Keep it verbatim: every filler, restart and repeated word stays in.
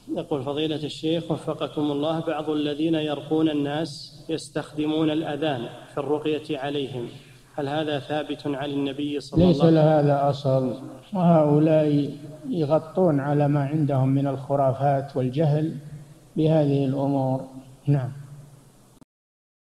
يقول فضيلة الشيخ وفقكم الله، بعض الذين يرقون الناس يستخدمون الأذان في الرقية عليهم، هل هذا ثابت عن النبي صلى الله عليه وسلم؟ ليس لهذا أصل، وهؤلاء يغطون على ما عندهم من الخرافات والجهل بهذه الأمور. نعم.